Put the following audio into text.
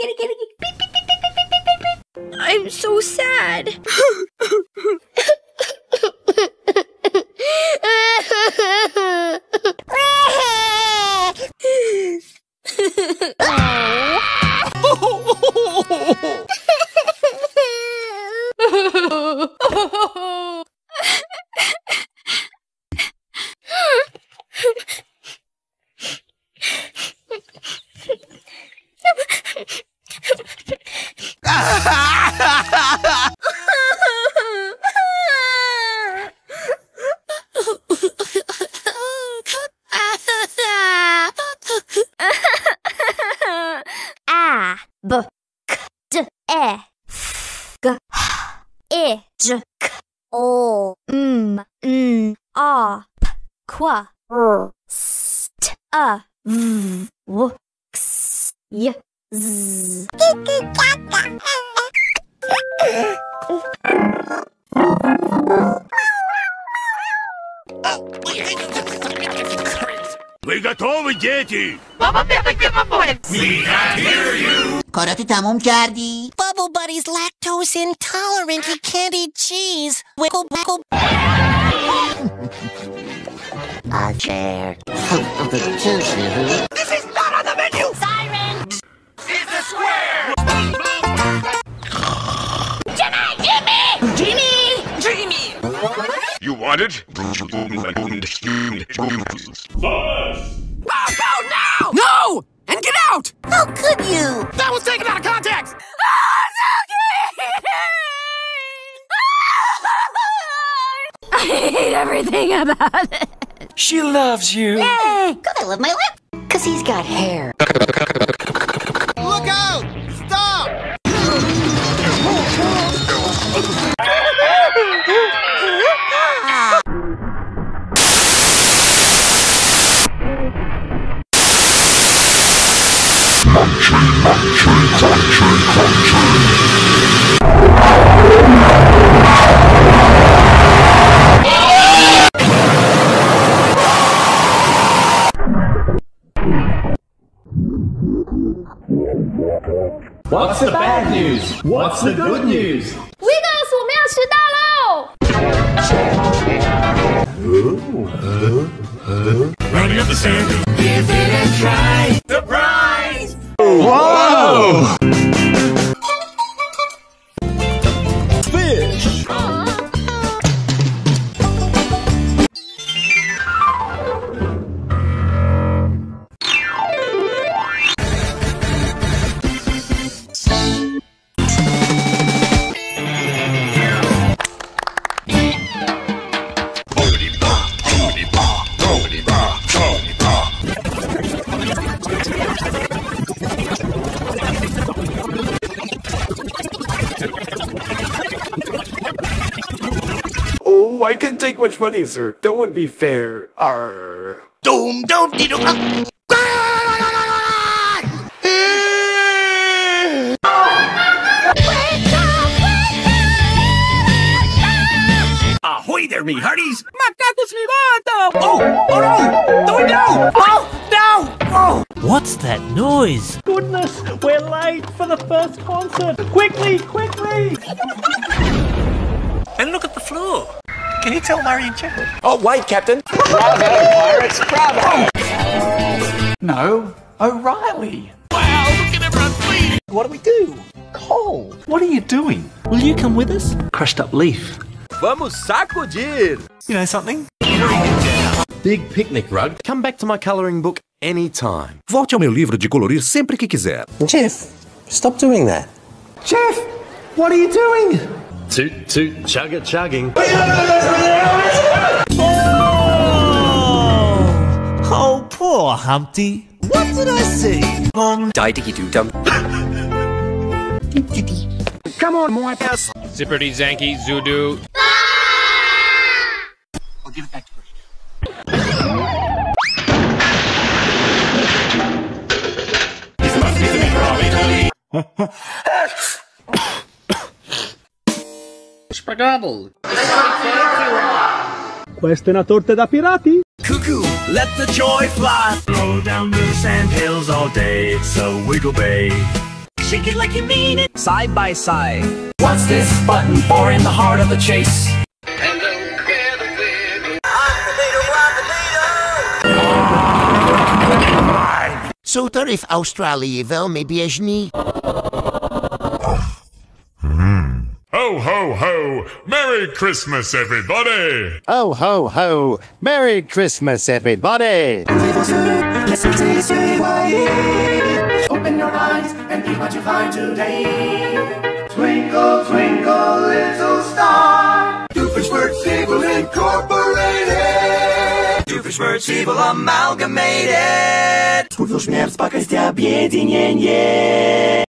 I'm so sad. Ви готові, діти? بابا بفکر We can hear you. کاراتو تموم کردی؟ Bubble Buddy's lactose intolerant. He can't eat cheese. Wiggle, wiggle. A chair. This is not on the menu. Siren! It's a square. Jimmy! You want it? Go now! No! And get out! How could you? That was taken out of context! I hate everything about it. She loves you. Yay! Cause I love my lip. Cause he's got hair. Look out! Stop! What's the bad news? What's the good news? Wiggles，我们要迟到喽！ Running up the sand. Give it a try. Surprise! Whoa! Fish! Oh, I can't take much money, sir. That wouldn't be fair. Arr. Doom, doom, dee, doom. Ahoy there, me hearties! Macacos mi vato! Oh no! The window! Oh, no! Oh! What's that noise? Goodness, we're late for the first concert! Quickly, quickly! And look at the floor. Can you tell Marion Chapel? Oh, wait, Captain. Bravo, pirates, bravo! No, O'Reilly. Wow, look at everyone bleeding. What do we do? Cole, what are you doing? Will you come with us? Crushed up leaf. Vamos sacudir! You know something? Big picnic rug. Come back to my coloring book anytime. Volte ao meu livro de colorir sempre que quiser. Jeff, stop doing that. Jeff, what are you doing? Toot toot chugga chugging. Oh, poor Humpty. What did I say? Die diggy doo dum. Come on, my ass. Zipperty Zanky Zoodoo. I'll give it back to her. Spagadel. Questa è una torta da pirati? Cuckoo, let the joy fly. Roll down the sand hills all day. It's a wiggle bay. Shake it like you mean it. Side by side. What's this button for in the heart of the chase? Zo if Australië wel mee bezig niet. Ho, ho, ho! Merry Christmas, everybody! Ho, ho, ho! Merry Christmas, everybody! Open your eyes and see what you find today. Twinkle, twinkle, little star. Doofenshmirtz Incorporated. Doofenshmirtz Amalgamated. Doofenshmirtz Pakastia объединение.